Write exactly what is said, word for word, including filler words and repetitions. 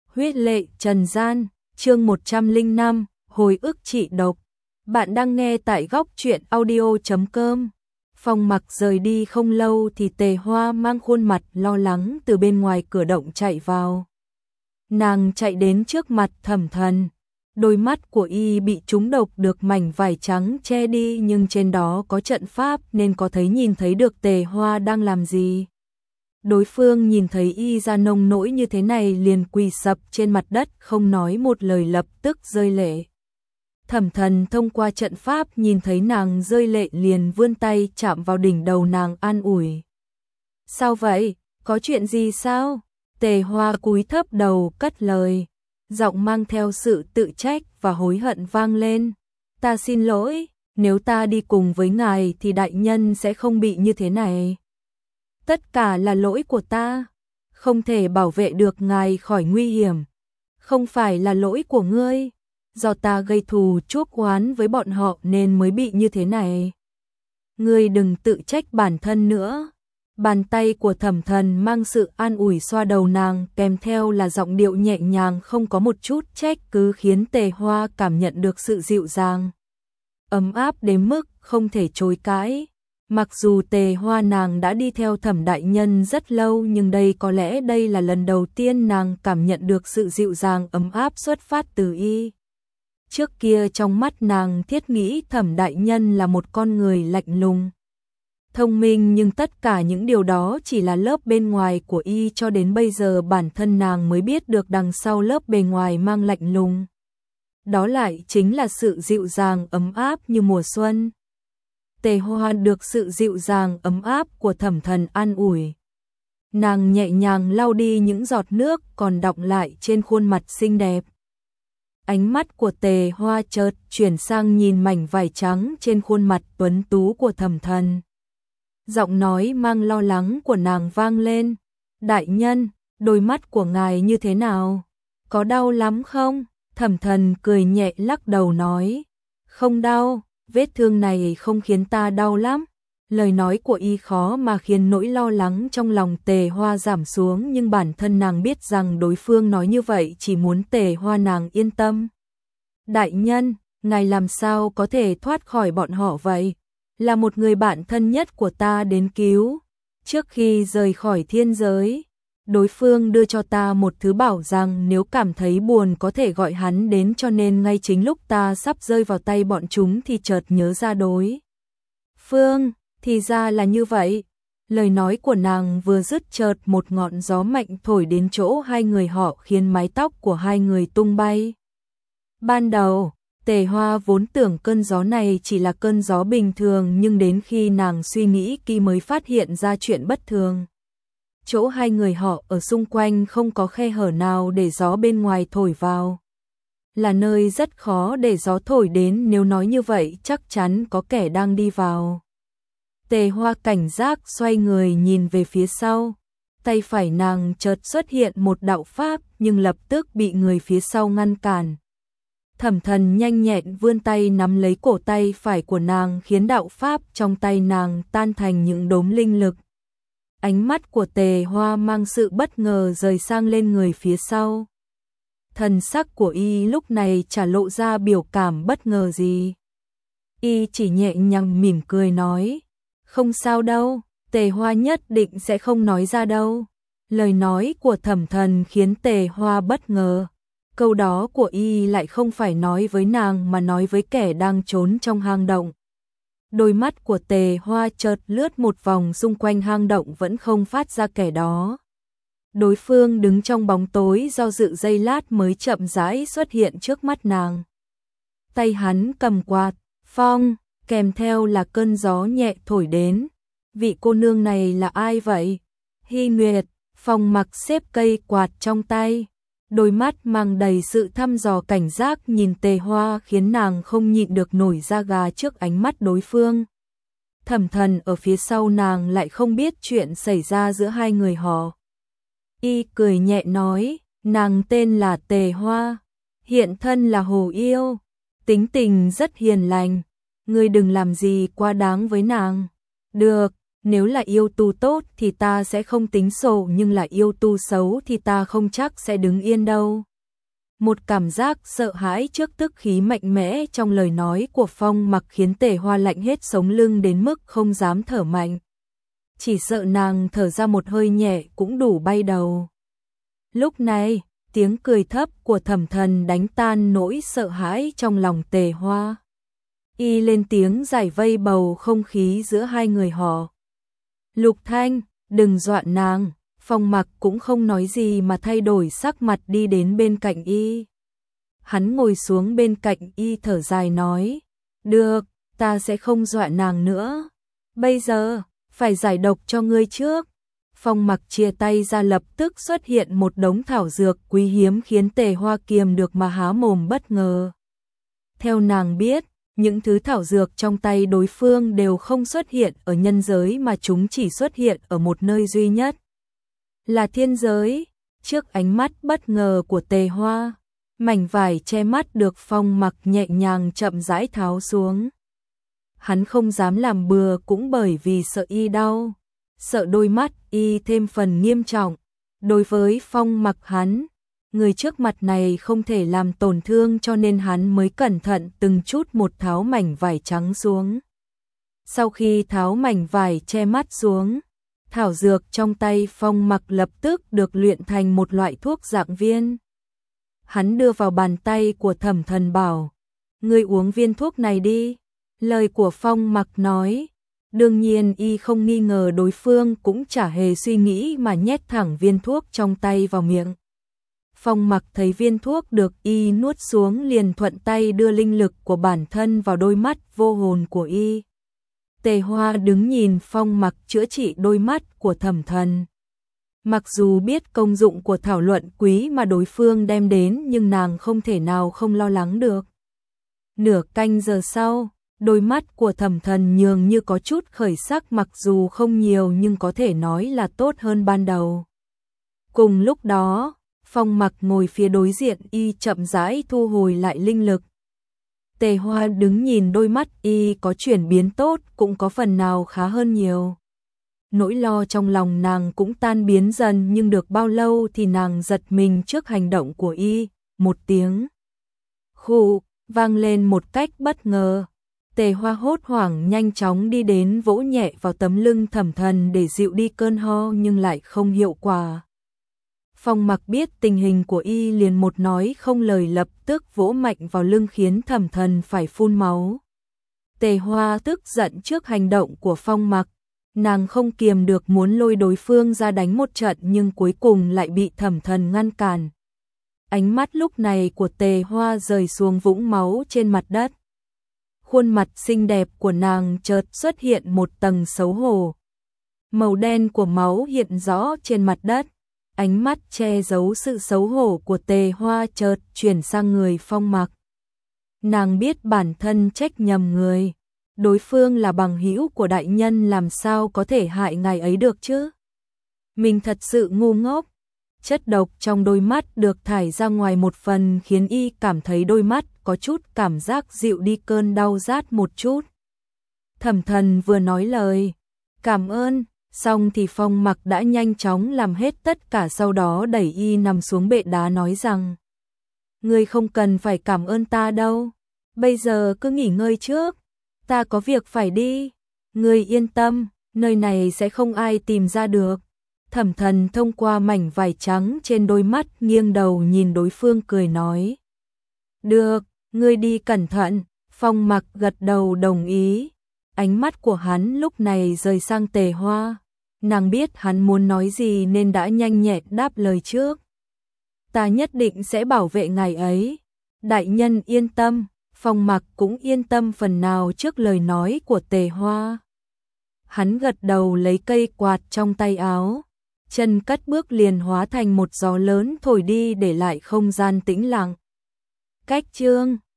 Huyết lệ trần gian, chương một trăm lẻ năm, hồi ức trị độc. Bạn đang nghe tại góc truyện audio chấm com. Phong Mặc rời đi không lâu thì Tề Hoa mang khuôn mặt lo lắng từ bên ngoài cửa động chạy vào. Nàng chạy đến trước mặt Thẩm Thần. Đôi mắt của y bị trúng độc được mảnh vải trắng che đi, nhưng trên đó có trận pháp nên có thấy nhìn thấy được Tề Hoa đang làm gì. Đối phương nhìn thấy y ra nông nỗi như thế này liền quỳ sập trên mặt đất, không nói một lời, lập tức rơi lệ. Thẩm Thần thông qua trận pháp nhìn thấy nàng rơi lệ liền vươn tay chạm vào đỉnh đầu nàng an ủi. Sao vậy? Có chuyện gì sao? Tề Hoa cúi thấp đầu cất lời, giọng mang theo sự tự trách và hối hận vang lên. Ta xin lỗi, nếu ta đi cùng với ngài thì đại nhân sẽ không bị như thế này. Tất cả là lỗi của ta, không thể bảo vệ được ngài khỏi nguy hiểm. Không phải là lỗi của ngươi, do ta gây thù chuốc oán với bọn họ nên mới bị như thế này. Ngươi đừng tự trách bản thân nữa. Bàn tay của Thẩm Thần mang sự an ủi xoa đầu nàng, kèm theo là giọng điệu nhẹ nhàng không có một chút trách cứ, khiến Tề Hoa cảm nhận được sự dịu dàng, ấm áp đến mức không thể chối cãi. Mặc dù Tề Hoa nàng đã đi theo Thẩm đại nhân rất lâu, nhưng đây có lẽ đây là lần đầu tiên nàng cảm nhận được sự dịu dàng ấm áp xuất phát từ y. Trước kia trong mắt nàng thiết nghĩ Thẩm đại nhân là một con người lạnh lùng, thông minh, nhưng tất cả những điều đó chỉ là lớp bên ngoài của y, cho đến bây giờ bản thân nàng mới biết được đằng sau lớp bề ngoài mang lạnh lùng, đó lại chính là sự dịu dàng ấm áp như mùa xuân. Tề Hoa được sự dịu dàng ấm áp của Thẩm Thần an ủi. Nàng nhẹ nhàng lau đi những giọt nước còn đọng lại trên khuôn mặt xinh đẹp. Ánh mắt của Tề Hoa chợt chuyển sang nhìn mảnh vải trắng trên khuôn mặt tuấn tú của Thẩm Thần. Giọng nói mang lo lắng của nàng vang lên. Đại nhân, đôi mắt của ngài như thế nào? Có đau lắm không? Thẩm Thần cười nhẹ lắc đầu nói. Không đau, vết thương này không khiến ta đau lắm. Lời nói của y khó mà khiến nỗi lo lắng trong lòng Tề Hoa giảm xuống, nhưng bản thân nàng biết rằng đối phương nói như vậy chỉ muốn Tề Hoa nàng yên tâm. Đại nhân, ngài làm sao có thể thoát khỏi bọn họ vậy? Là một người bạn thân nhất của ta đến cứu. Trước khi rời khỏi thiên giới, đối phương đưa cho ta một thứ bảo rằng nếu cảm thấy buồn có thể gọi hắn đến, cho nên ngay chính lúc ta sắp rơi vào tay bọn chúng thì chợt nhớ ra đối phương, thì ra là như vậy. Lời nói của nàng vừa dứt, chợt một ngọn gió mạnh thổi đến chỗ hai người họ, khiến mái tóc của hai người tung bay. Ban đầu, Tề Hoa vốn tưởng cơn gió này chỉ là cơn gió bình thường, nhưng đến khi nàng suy nghĩ kỹ mới phát hiện ra chuyện bất thường. Chỗ hai người họ ở xung quanh không có khe hở nào để gió bên ngoài thổi vào. Là nơi rất khó để gió thổi đến, nếu nói như vậy chắc chắn có kẻ đang đi vào. Tề Hoa cảnh giác xoay người nhìn về phía sau. Tay phải nàng chợt xuất hiện một đạo pháp, nhưng lập tức bị người phía sau ngăn cản. Thẩm Thần nhanh nhẹn vươn tay nắm lấy cổ tay phải của nàng, khiến đạo pháp trong tay nàng tan thành những đốm linh lực. Ánh mắt của Tề Hoa mang sự bất ngờ rời sang lên người phía sau. Thần sắc của y lúc này chả lộ ra biểu cảm bất ngờ gì. Y chỉ nhẹ nhàng mỉm cười nói. Không sao đâu, Tề Hoa nhất định sẽ không nói ra đâu. Lời nói của Thẩm Thần khiến Tề Hoa bất ngờ. Câu đó của y lại không phải nói với nàng mà nói với kẻ đang trốn trong hang động. Đôi mắt của Tề Hoa chợt lướt một vòng xung quanh hang động, vẫn không phát ra kẻ đó. Đối phương đứng trong bóng tối, do dự giây lát mới chậm rãi xuất hiện trước mắt nàng. Tay hắn cầm quạt, phong, kèm theo là cơn gió nhẹ thổi đến. Vị cô nương này là ai vậy? Hy Nguyệt. Phong Mặc xếp cây quạt trong tay, đôi mắt mang đầy sự thăm dò cảnh giác nhìn Tề Hoa, khiến nàng không nhịn được nổi da gà trước ánh mắt đối phương. Thẩm Thần ở phía sau nàng lại không biết chuyện xảy ra giữa hai người họ. Y cười nhẹ nói, nàng tên là Tề Hoa, hiện thân là hồ yêu, tính tình rất hiền lành, ngươi đừng làm gì quá đáng với nàng. Được, Nếu là yêu tu tốt thì ta sẽ không tính sổ, nhưng là yêu tu xấu thì ta không chắc sẽ đứng yên đâu. Một cảm giác sợ hãi trước tức khí mạnh mẽ trong lời nói của Phong Mặc khiến Tề Hoa lạnh hết sống lưng đến mức không dám thở mạnh. Chỉ sợ nàng thở ra một hơi nhẹ cũng đủ bay đầu. Lúc này, tiếng cười thấp của Thẩm Thần đánh tan nỗi sợ hãi trong lòng Tề Hoa. Y lên tiếng giải vây bầu không khí giữa hai người họ. Lục Thanh, đừng dọa nàng. Phong Mặc cũng không nói gì mà thay đổi sắc mặt đi đến bên cạnh y. Hắn ngồi xuống bên cạnh y thở dài nói, được, ta sẽ không dọa nàng nữa. Bây giờ, phải giải độc cho ngươi trước. Phong Mặc chia tay ra lập tức xuất hiện một đống thảo dược quý hiếm khiến Tề Hoa kiềm được mà há mồm bất ngờ. Theo nàng biết, những thứ thảo dược trong tay đối phương đều không xuất hiện ở nhân giới mà chúng chỉ xuất hiện ở một nơi duy nhất. Là thiên giới. Trước ánh mắt bất ngờ của Tề Hoa, mảnh vải che mắt được Phong Mặc nhẹ nhàng chậm rãi tháo xuống. Hắn không dám làm bừa cũng bởi vì sợ y đau, sợ đôi mắt y thêm phần nghiêm trọng. Đối với Phong Mặc hắn, người trước mặt này không thể làm tổn thương cho nên hắn mới cẩn thận từng chút một tháo mảnh vải trắng xuống. Sau khi tháo mảnh vải che mắt xuống, thảo dược trong tay Phong Mặc lập tức được luyện thành một loại thuốc dạng viên. Hắn đưa vào bàn tay của Thẩm Thần bảo, ngươi uống viên thuốc này đi. Lời của Phong Mặc nói, đương nhiên y không nghi ngờ đối phương cũng chả hề suy nghĩ mà nhét thẳng viên thuốc trong tay vào miệng. Phong Mặc thấy viên thuốc được y nuốt xuống liền thuận tay đưa linh lực của bản thân vào đôi mắt vô hồn của y. Tề Hoa đứng nhìn Phong Mặc chữa trị đôi mắt của Thẩm Thần. Mặc dù biết công dụng của thảo luận quý mà đối phương đem đến nhưng nàng không thể nào không lo lắng được. Nửa canh giờ sau, đôi mắt của Thẩm Thần nhường như có chút khởi sắc, mặc dù không nhiều nhưng có thể nói là tốt hơn ban đầu. Cùng lúc đó, Phong Mặc ngồi phía đối diện y chậm rãi thu hồi lại linh lực. Tề Hoa đứng nhìn đôi mắt y có chuyển biến tốt, cũng có phần nào khá hơn nhiều. Nỗi lo trong lòng nàng cũng tan biến dần, nhưng được bao lâu thì nàng giật mình trước hành động của y, một tiếng khụ vang lên một cách bất ngờ. Tề Hoa hốt hoảng nhanh chóng đi đến vỗ nhẹ vào tấm lưng Thẩm Thần để dịu đi cơn ho nhưng lại không hiệu quả. Phong Mặc biết tình hình của y liền một nói không lời lập tức vỗ mạnh vào lưng khiến Thẩm Thần phải phun máu. Tề Hoa tức giận trước hành động của Phong Mặc, nàng không kiềm được muốn lôi đối phương ra đánh một trận nhưng cuối cùng lại bị Thẩm Thần ngăn cản. Ánh mắt lúc này của Tề Hoa rời xuống vũng máu trên mặt đất. Khuôn mặt xinh đẹp của nàng chợt xuất hiện một tầng xấu hổ. Màu đen của máu hiện rõ trên mặt đất. Ánh mắt che giấu sự xấu hổ của Tề Hoa chợt chuyển sang người Phong Mặc. Nàng biết bản thân trách nhầm người. Đối phương là bằng hữu của đại nhân, làm sao có thể hại ngài ấy được chứ? Mình thật sự ngu ngốc. Chất độc trong đôi mắt được thải ra ngoài một phần khiến y cảm thấy đôi mắt có chút cảm giác dịu đi cơn đau rát một chút. Thẩm Thần vừa nói lời cảm ơn xong thì Phong Mặc đã nhanh chóng làm hết tất cả, sau đó đẩy y nằm xuống bệ đá nói rằng, ngươi không cần phải cảm ơn ta đâu, bây giờ cứ nghỉ ngơi trước, ta có việc phải đi, ngươi yên tâm, nơi này sẽ không ai tìm ra được. Thẩm Thần thông qua mảnh vải trắng trên đôi mắt nghiêng đầu nhìn đối phương cười nói, được, ngươi đi cẩn thận. Phong Mặc gật đầu đồng ý. Ánh mắt của hắn lúc này rời sang Tề Hoa. Nàng biết hắn muốn nói gì nên đã nhanh nhẹn đáp lời trước. Ta nhất định sẽ bảo vệ ngài ấy. Đại nhân yên tâm. Phong Mặc cũng yên tâm phần nào trước lời nói của Tề Hoa. Hắn gật đầu lấy cây quạt trong tay áo. Chân cất bước liền hóa thành một gió lớn thổi đi để lại không gian tĩnh lặng. Cách chương